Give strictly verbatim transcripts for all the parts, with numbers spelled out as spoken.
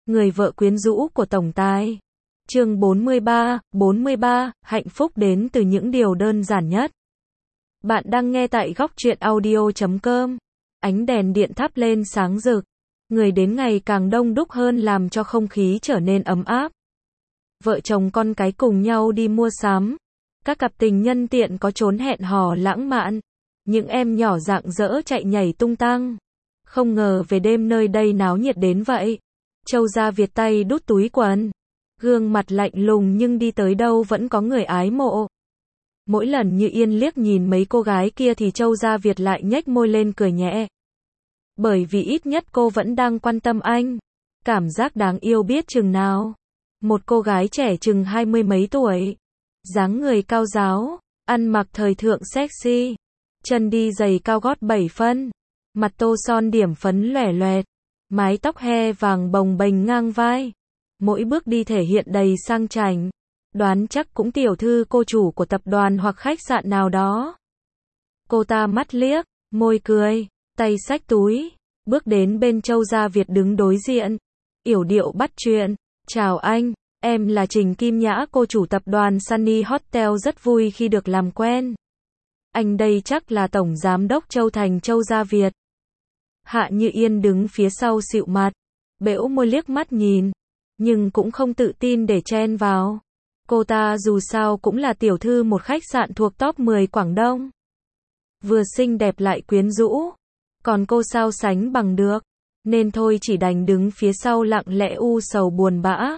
Người vợ quyến rũ của tổng tài. Chương bốn mươi ba, bốn mươi ba, hạnh phúc đến từ những điều đơn giản nhất. Bạn đang nghe tại góc truyện audio chấm com. Ánh đèn điện thắp lên sáng rực. Người đến ngày càng đông đúc hơn làm cho không khí trở nên ấm áp. Vợ chồng con cái cùng nhau đi mua sắm. Các cặp tình nhân tiện có trốn hẹn hò lãng mạn. Những em nhỏ rạng rỡ chạy nhảy tung tăng. Không ngờ về đêm nơi đây náo nhiệt đến vậy. Châu Gia Việt tay đút túi quần. Gương mặt lạnh lùng nhưng đi tới đâu vẫn có người ái mộ. Mỗi lần Như Yên liếc nhìn mấy cô gái kia thì Châu Gia Việt lại nhếch môi lên cười nhẹ. Bởi vì ít nhất cô vẫn đang quan tâm anh. Cảm giác đáng yêu biết chừng nào. Một cô gái trẻ chừng hai mươi mấy tuổi. Dáng người cao ráo, ăn mặc thời thượng sexy. Chân đi giày cao gót bảy phân. Mặt tô son điểm phấn lòe loẹt. Mái tóc he vàng bồng bềnh ngang vai. Mỗi bước đi thể hiện đầy sang chảnh. Đoán chắc cũng tiểu thư cô chủ của tập đoàn hoặc khách sạn nào đó. Cô ta mắt liếc, môi cười, tay xách túi, bước đến bên Châu Gia Việt đứng đối diện. Yểu điệu bắt chuyện. Chào anh, em là Trình Kim Nhã, cô chủ tập đoàn Sunny Hotel, rất vui khi được làm quen. Anh đây chắc là tổng giám đốc Châu Thành Châu Gia Việt. Hạ Như Yên đứng phía sau xịu mặt, bẽo môi liếc mắt nhìn, nhưng cũng không tự tin để chen vào. Cô ta dù sao cũng là tiểu thư một khách sạn thuộc top mười Quảng Đông. Vừa xinh đẹp lại quyến rũ, còn cô sao sánh bằng được, nên thôi chỉ đành đứng phía sau lặng lẽ u sầu buồn bã.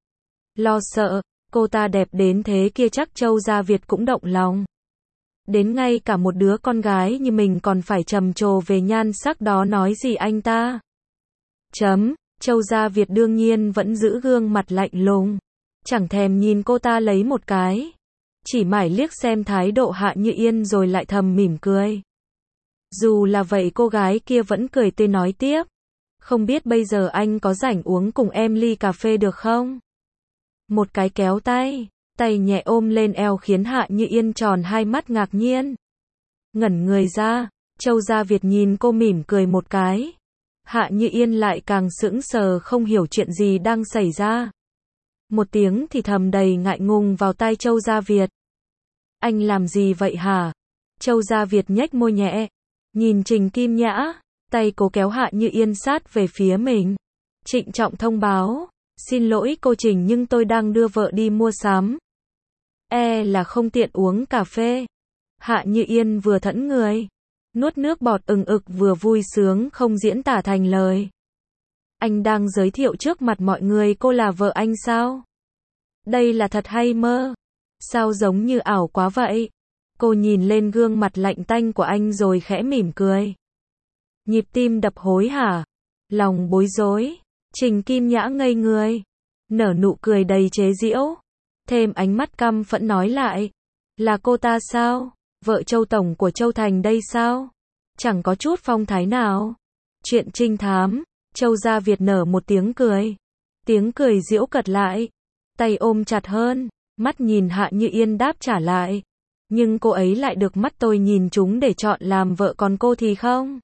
Lo sợ, cô ta đẹp đến thế kia chắc Châu Gia Việt cũng động lòng. Đến ngay cả một đứa con gái như mình còn phải trầm trồ về nhan sắc đó nói gì anh ta. Chấm, Châu Gia Việt đương nhiên vẫn giữ gương mặt lạnh lùng. Chẳng thèm nhìn cô ta lấy một cái. Chỉ mải liếc xem thái độ Hạ Như Yên rồi lại thầm mỉm cười. Dù là vậy cô gái kia vẫn cười tươi nói tiếp. Không biết bây giờ anh có rảnh uống cùng em ly cà phê được không? Một cái kéo tay. Tay nhẹ ôm lên eo khiến Hạ Như Yên tròn hai mắt ngạc nhiên. Ngẩn người ra, Châu Gia Việt nhìn cô mỉm cười một cái. Hạ Như Yên lại càng sững sờ không hiểu chuyện gì đang xảy ra. Một tiếng thì thầm đầy ngại ngùng vào tai Châu Gia Việt. Anh làm gì vậy hả? Châu Gia Việt nhếch môi nhẹ. Nhìn Trình Kim Nhã, tay cố kéo Hạ Như Yên sát về phía mình. Trịnh trọng thông báo. Xin lỗi cô Trình nhưng tôi đang đưa vợ đi mua sắm. E là không tiện uống cà phê. Hạ Như Yên vừa thẫn người, nuốt nước bọt ừng ực vừa vui sướng không diễn tả thành lời. Anh đang giới thiệu trước mặt mọi người cô là vợ anh sao? Đây là thật hay mơ? Sao giống như ảo quá vậy? Cô nhìn lên gương mặt lạnh tanh của anh rồi khẽ mỉm cười. Nhịp tim đập hối hả? Lòng bối rối. Trình Kim Nhã ngây người. Nở nụ cười đầy chế giễu. Thêm ánh mắt căm phẫn nói lại. Là cô ta sao? Vợ Châu Tổng của Châu Thành đây sao? Chẳng có chút phong thái nào. Chuyện trinh thám. Châu Gia Việt nở một tiếng cười. Tiếng cười giễu cợt lại. Tay ôm chặt hơn. Mắt nhìn Hạ Như Yên đáp trả lại. Nhưng cô ấy lại được mắt tôi nhìn chúng để chọn làm vợ còn cô thì không.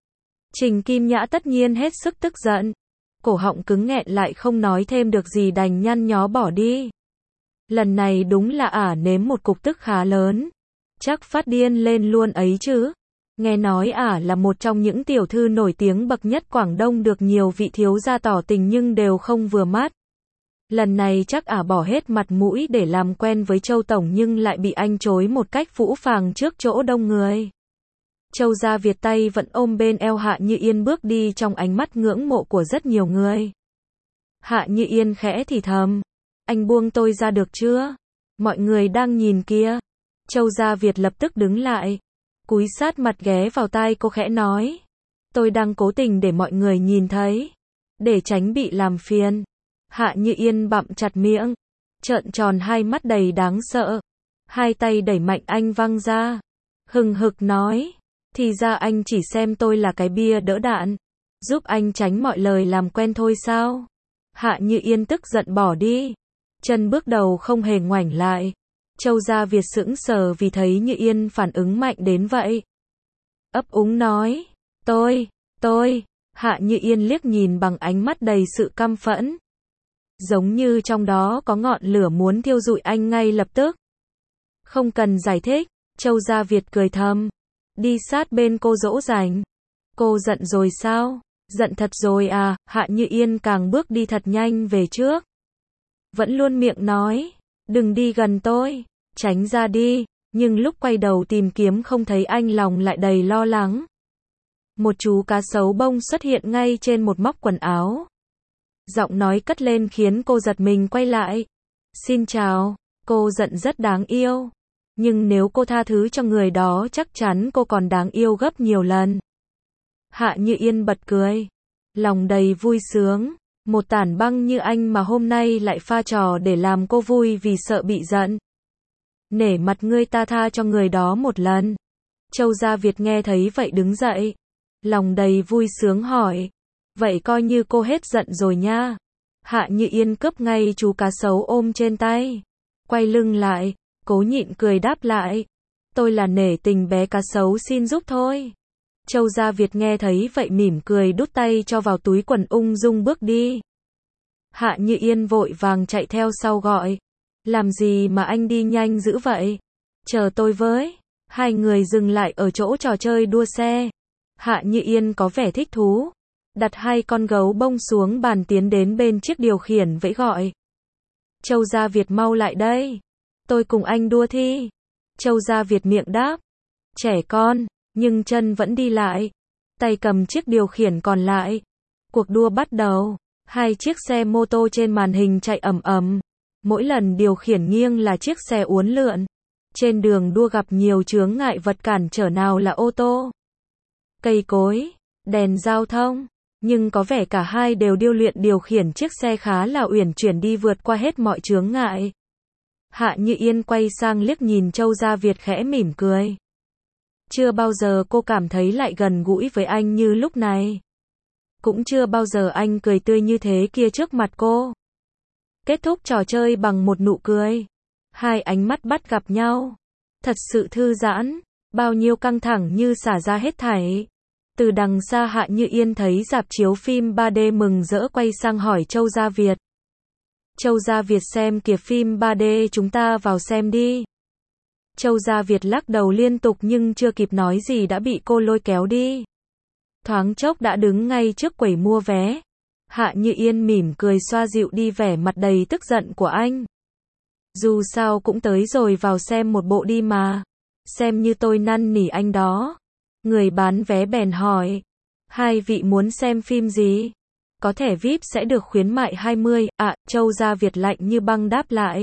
Trình Kim Nhã tất nhiên hết sức tức giận. Cổ họng cứng nghẹn lại không nói thêm được gì đành nhăn nhó bỏ đi. Lần này đúng là ả nếm một cục tức khá lớn. Chắc phát điên lên luôn ấy chứ. Nghe nói ả là một trong những tiểu thư nổi tiếng bậc nhất Quảng Đông được nhiều vị thiếu gia tỏ tình nhưng đều không vừa mắt. Lần này chắc ả bỏ hết mặt mũi để làm quen với Châu Tổng nhưng lại bị anh chối một cách phũ phàng trước chỗ đông người. Châu Gia Việt tay vẫn ôm bên eo Hạ Như Yên bước đi trong ánh mắt ngưỡng mộ của rất nhiều người. Hạ Như Yên khẽ thì thầm. Anh buông tôi ra được chưa? Mọi người đang nhìn kia. Châu Gia Việt lập tức đứng lại. Cúi sát mặt ghé vào tai cô khẽ nói. Tôi đang cố tình để mọi người nhìn thấy. Để tránh bị làm phiền. Hạ Như Yên bặm chặt miệng. Trợn tròn hai mắt đầy đáng sợ. Hai tay đẩy mạnh anh văng ra. Hừng hực nói. Thì ra anh chỉ xem tôi là cái bia đỡ đạn. Giúp anh tránh mọi lời làm quen thôi sao? Hạ Như Yên tức giận bỏ đi. Chân bước đầu không hề ngoảnh lại. Châu Gia Việt sững sờ vì thấy Như Yên phản ứng mạnh đến vậy. Ấp úng nói. Tôi, tôi. Hạ Như Yên liếc nhìn bằng ánh mắt đầy sự căm phẫn. Giống như trong đó có ngọn lửa muốn thiêu rụi anh ngay lập tức. Không cần giải thích, Châu Gia Việt cười thầm. Đi sát bên cô dỗ dành. Cô giận rồi sao? Giận thật rồi à? Hạ Như Yên càng bước đi thật nhanh về trước. Vẫn luôn miệng nói, đừng đi gần tôi, tránh ra đi. Nhưng lúc quay đầu tìm kiếm không thấy anh, lòng lại đầy lo lắng. Một chú cá sấu bông xuất hiện ngay trên một móc quần áo. Giọng nói cất lên khiến cô giật mình quay lại. Xin chào, cô giận rất đáng yêu. Nhưng nếu cô tha thứ cho người đó chắc chắn cô còn đáng yêu gấp nhiều lần. Hạ Như Yên bật cười. Lòng đầy vui sướng. Một tản băng như anh mà hôm nay lại pha trò để làm cô vui vì sợ bị giận. Nể mặt ngươi ta tha cho người đó một lần. Châu Gia Việt nghe thấy vậy đứng dậy. Lòng đầy vui sướng hỏi. Vậy coi như cô hết giận rồi nha. Hạ Như Yên cướp ngay chú cá sấu ôm trên tay. Quay lưng lại, cố nhịn cười đáp lại. Tôi là nể tình bé cá sấu xin giúp thôi. Châu Gia Việt nghe thấy vậy mỉm cười đút tay cho vào túi quần ung dung bước đi. Hạ Như Yên vội vàng chạy theo sau gọi. Làm gì mà anh đi nhanh dữ vậy? Chờ tôi với. Hai người dừng lại ở chỗ trò chơi đua xe. Hạ Như Yên có vẻ thích thú. Đặt hai con gấu bông xuống bàn tiến đến bên chiếc điều khiển vẫy gọi. Châu Gia Việt mau lại đây. Tôi cùng anh đua thi. Châu Gia Việt miệng đáp. Trẻ con, nhưng chân vẫn đi lại. Tay cầm chiếc điều khiển còn lại. Cuộc đua bắt đầu. Hai chiếc xe mô tô trên màn hình chạy ầm ầm. Mỗi lần điều khiển nghiêng là chiếc xe uốn lượn. Trên đường đua gặp nhiều chướng ngại vật cản trở, nào là ô tô, cây cối, đèn giao thông. Nhưng có vẻ cả hai đều điêu luyện điều khiển chiếc xe khá là uyển chuyển đi vượt qua hết mọi chướng ngại. Hạ Như Yên quay sang liếc nhìn Châu Gia Việt khẽ mỉm cười. Chưa bao giờ cô cảm thấy lại gần gũi với anh như lúc này. Cũng chưa bao giờ anh cười tươi như thế kia trước mặt cô. Kết thúc trò chơi bằng một nụ cười. Hai ánh mắt bắt gặp nhau. Thật sự thư giãn. Bao nhiêu căng thẳng như xả ra hết thảy. Từ đằng xa Hạ Như Yên thấy rạp chiếu phim ba D mừng rỡ quay sang hỏi Châu Gia Việt. Châu Gia Việt xem kìa phim ba D, chúng ta vào xem đi. Châu Gia Việt lắc đầu liên tục nhưng chưa kịp nói gì đã bị cô lôi kéo đi. Thoáng chốc đã đứng ngay trước quầy mua vé. Hạ Như Yên mỉm cười xoa dịu đi vẻ mặt đầy tức giận của anh. Dù sao cũng tới rồi, vào xem một bộ đi mà. Xem như tôi năn nỉ anh đó. Người bán vé bèn hỏi. Hai vị muốn xem phim gì? Có thẻ vi ai pi sẽ được khuyến mại hai mươi. À, Châu Gia Việt lạnh như băng đáp lại.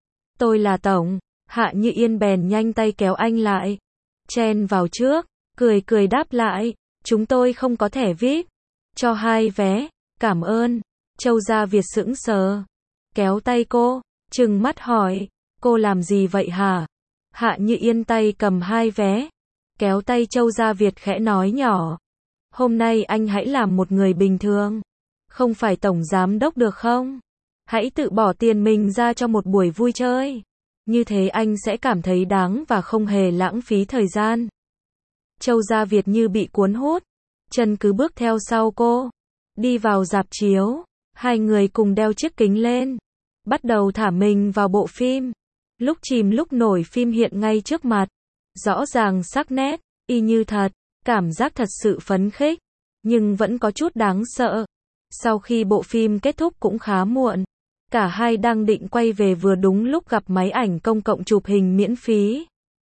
Tôi là tổng. Hạ Như Yên bèn nhanh tay kéo anh lại. Chen vào trước. Cười cười đáp lại. Chúng tôi không có thẻ vi ai pi. Cho hai vé. Cảm ơn. Châu Gia Việt sững sờ. Kéo tay cô. Trừng mắt hỏi. Cô làm gì vậy hả? Hạ Như Yên tay cầm hai vé. Kéo tay Châu Gia Việt khẽ nói nhỏ. Hôm nay anh hãy làm một người bình thường. Không phải tổng giám đốc được không? Hãy tự bỏ tiền mình ra cho một buổi vui chơi. Như thế anh sẽ cảm thấy đáng và không hề lãng phí thời gian. Châu Gia Việt như bị cuốn hút. Chân cứ bước theo sau cô. Đi vào rạp chiếu. Hai người cùng đeo chiếc kính lên. Bắt đầu thả mình vào bộ phim. Lúc chìm lúc nổi phim hiện ngay trước mặt. Rõ ràng sắc nét, y như thật. Cảm giác thật sự phấn khích. Nhưng vẫn có chút đáng sợ. Sau khi bộ phim kết thúc cũng khá muộn. Cả hai đang định quay về vừa đúng lúc gặp máy ảnh công cộng chụp hình miễn phí.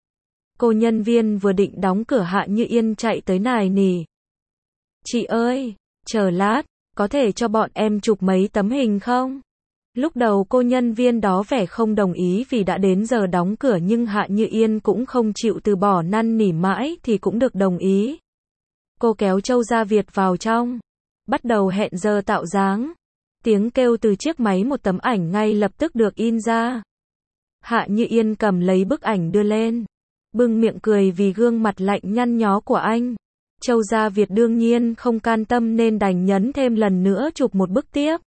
Cô nhân viên vừa định đóng cửa, Hạ Như Yên chạy tới nài nỉ. Chị ơi, chờ lát, có thể cho bọn em chụp mấy tấm hình không? Lúc đầu cô nhân viên đó vẻ không đồng ý vì đã đến giờ đóng cửa, nhưng Hạ Như Yên cũng không chịu từ bỏ, năn nỉ mãi thì cũng được đồng ý. Cô kéo Châu Gia Việt vào trong. Bắt đầu hẹn giờ tạo dáng. Tiếng kêu từ chiếc máy, một tấm ảnh ngay lập tức được in ra. Hạ Như Yên cầm lấy bức ảnh đưa lên. Bưng miệng cười vì gương mặt lạnh nhăn nhó của anh. Châu Gia Việt đương nhiên không can tâm nên đành nhấn thêm lần nữa chụp một bức tiếp.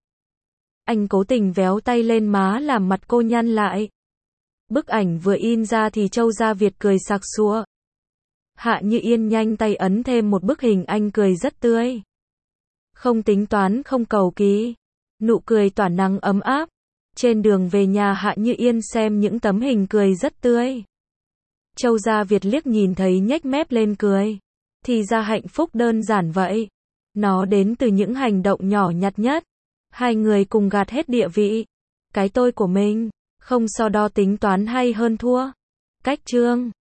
Anh cố tình véo tay lên má làm mặt cô nhăn lại. Bức ảnh vừa in ra thì Châu Gia Việt cười sặc sụa. Hạ Như Yên nhanh tay ấn thêm một bức hình, anh cười rất tươi. Không tính toán không cầu kỳ. Nụ cười tỏa nắng ấm áp. Trên đường về nhà Hạ Như Yên xem những tấm hình cười rất tươi. Châu Gia Việt liếc nhìn thấy nhếch mép lên cười. Thì ra hạnh phúc đơn giản vậy. Nó đến từ những hành động nhỏ nhặt nhất. Hai người cùng gạt hết địa vị. Cái tôi của mình. Không so đo tính toán hay hơn thua. Cách chương